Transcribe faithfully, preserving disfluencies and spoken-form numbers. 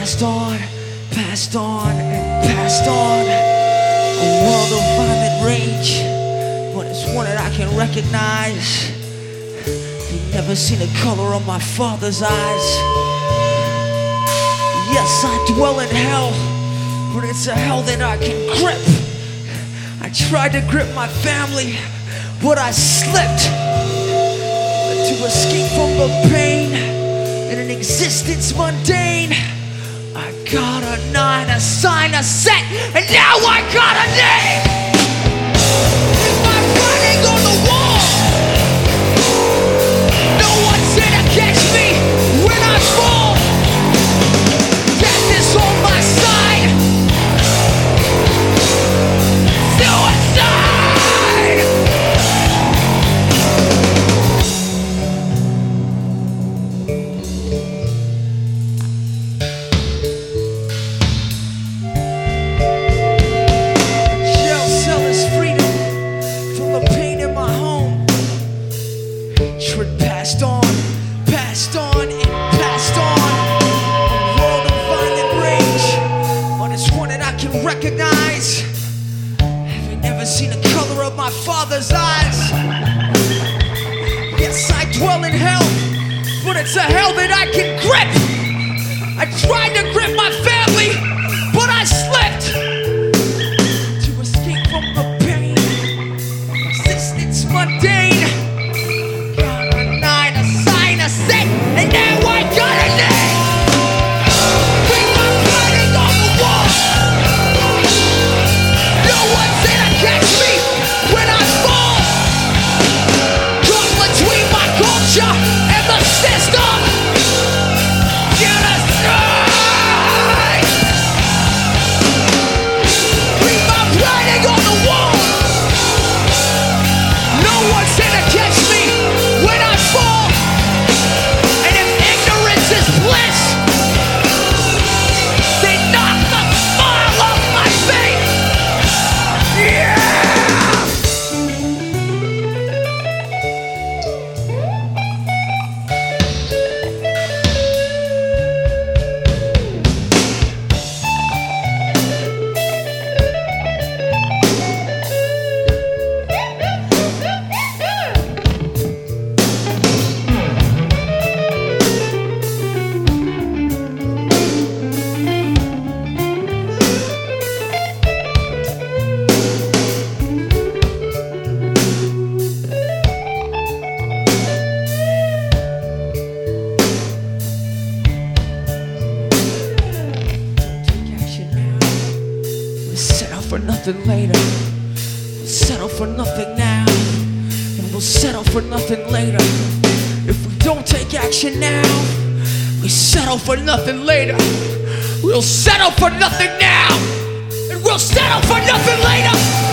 passed on, passed on, and passed on. A world of violent rage, but it's one that I can recognize. You've never seen the color of my father's eyes. Yes, I dwell in hell, but it's a hell that I can grip. I tried to grip my family, but I slipped. To escape from the pain in an existence mundane, I got a nine, a sign, a set, and now I got a name. With my writing on the wall, no one's gonna catch me when I fall. Death is on my side. Suicide. Passed on, passed on, and passed on. A world of violent rage, but it's one that I can recognize. Have you never seen the color of my father's eyes? Yes, I dwell in hell, but it's a hell that I can grip. I tried to grip my family, but I slipped. To escape from the pain, existence mundane. And now I got a name. With my writing on the wall, no one's gonna catch me when I fall. Caught between my culture and the system. Genocide. With my writing on the wall, no one's gonna catch me when I fall. Bliss. They knock the smile off my face. Yeah. For nothing later, we'll settle for nothing now, and we'll settle for nothing later. If we don't take action now, we settle for nothing later. We'll settle for nothing now, and we'll settle for nothing later.